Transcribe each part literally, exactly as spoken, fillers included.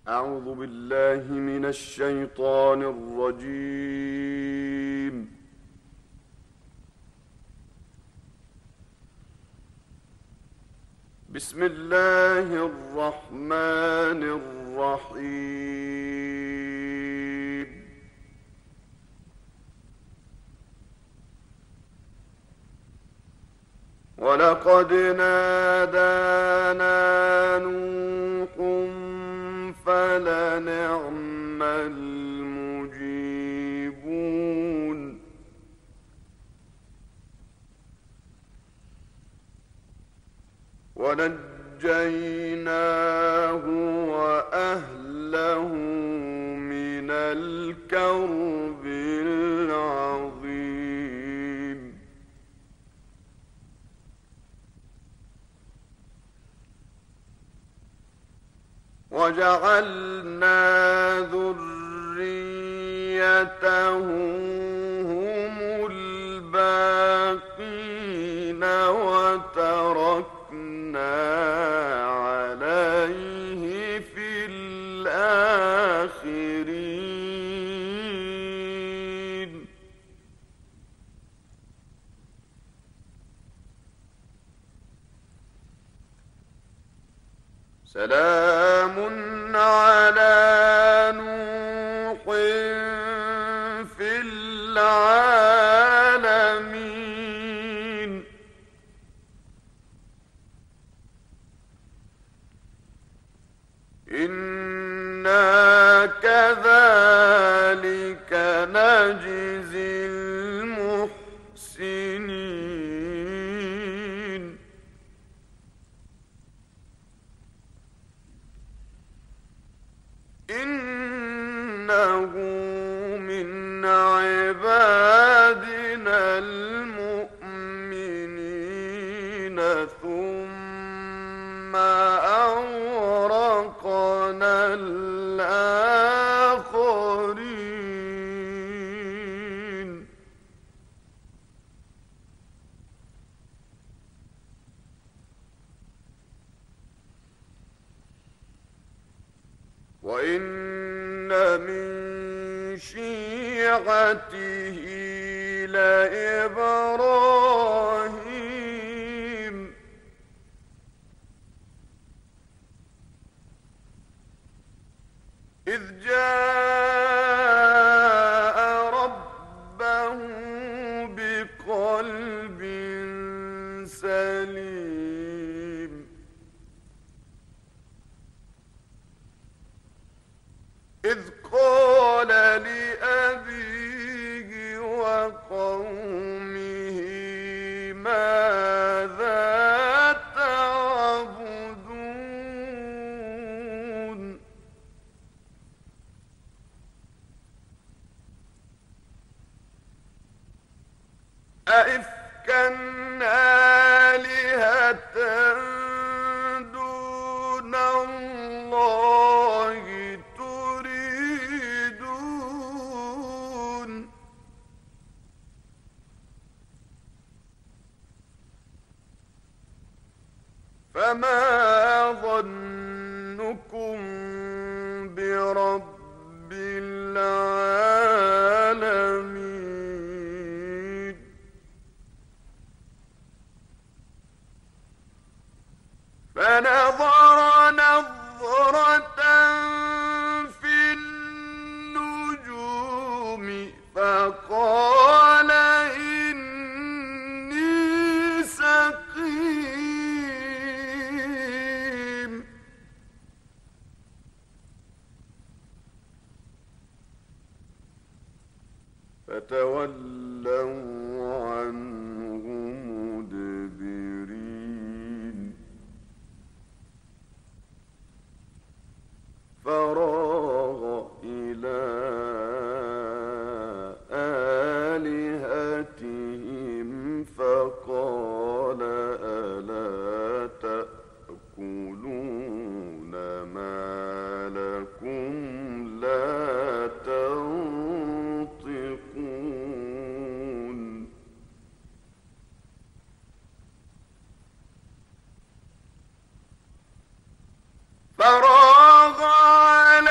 أعوذ بالله من الشيطان الرجيم. بسم الله الرحمن الرحيم. ولقد نادانا نوح فلنعم المجيبون. ونجيناه وأهله من الكرب العظيم. وجعلنا ذريته هم الباقين وتركنا عليه في الآخرين. سلام على نوح في العالمين. إنا كذلك نجزي المحسنين. إنه من عبادنا المؤمنين ثم أغرقنا الآخرين. وإن من شيعته لإبراهيم إذ جاء ربه بقلب سليم. إذ قال لأبيه وقومه ماذا تعبدون. أئفكا آلهة دون الله تريدون. فما ظنكم برب العالمين. فنظر نظرة في النجوم فقال إني سقيم. فتولوا عنه مدبرين. فراغ إلى آلهتهم فقال ألا تأكلون ما لكم لا تنطقون. فراغ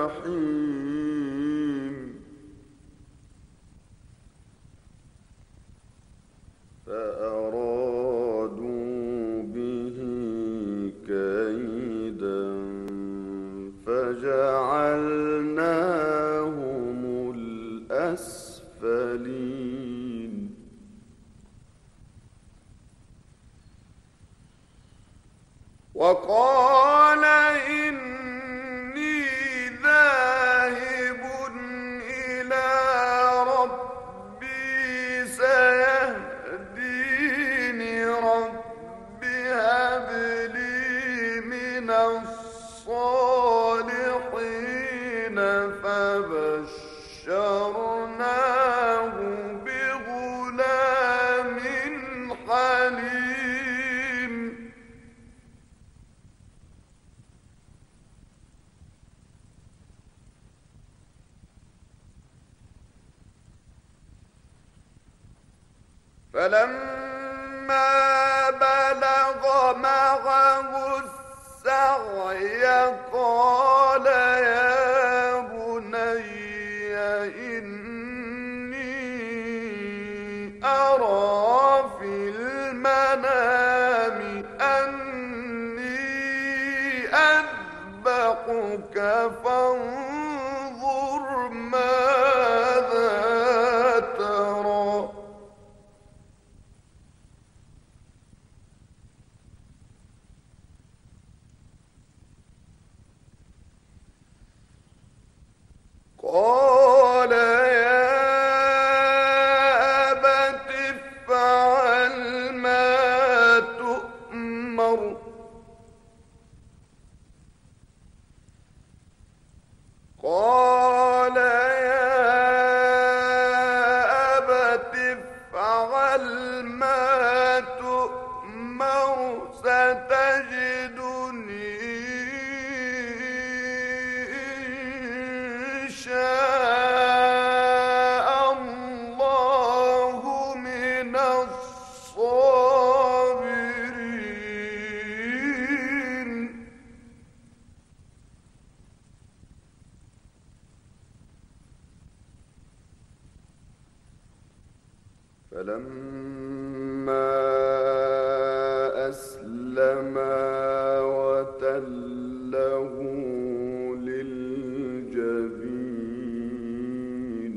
جحيم فأرادوا به كيدا فجعلناهم الأسفلين وقال إني ذاهب إلى ربي سيهدين رب هب لي من الصالحين فبشرناه بغلام حليم فلما بلغ معه السعي قال يا بني إني أرى في المنام أني أذبحك فانظر ماذا ترى قال يا أبت افعل ما تؤمر قال يا أبت افعل ما تؤمر ستجدني إن شاء الله من الصابرين فلما أسلما وتله للجبين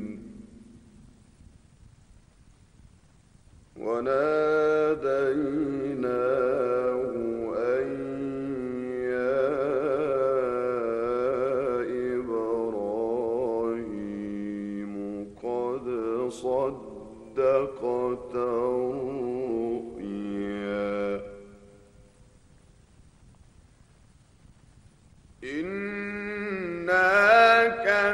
وناديناه أن يا إبراهيم قد صدقت الرؤيا إنا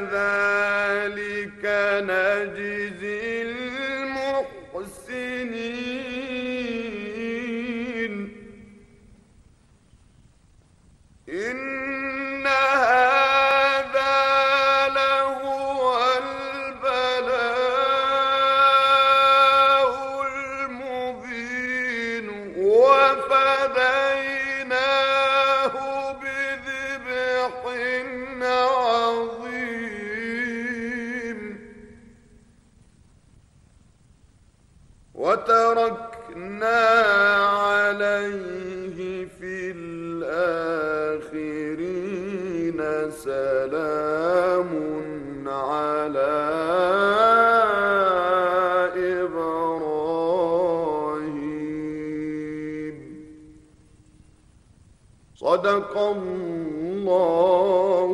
كذلك نجزي المحسنين إن هذا لهو البلاء المبين وفديناه بذبح عظيم وتركنا عليه في الآخرين سلام على إبراهيم صدق الله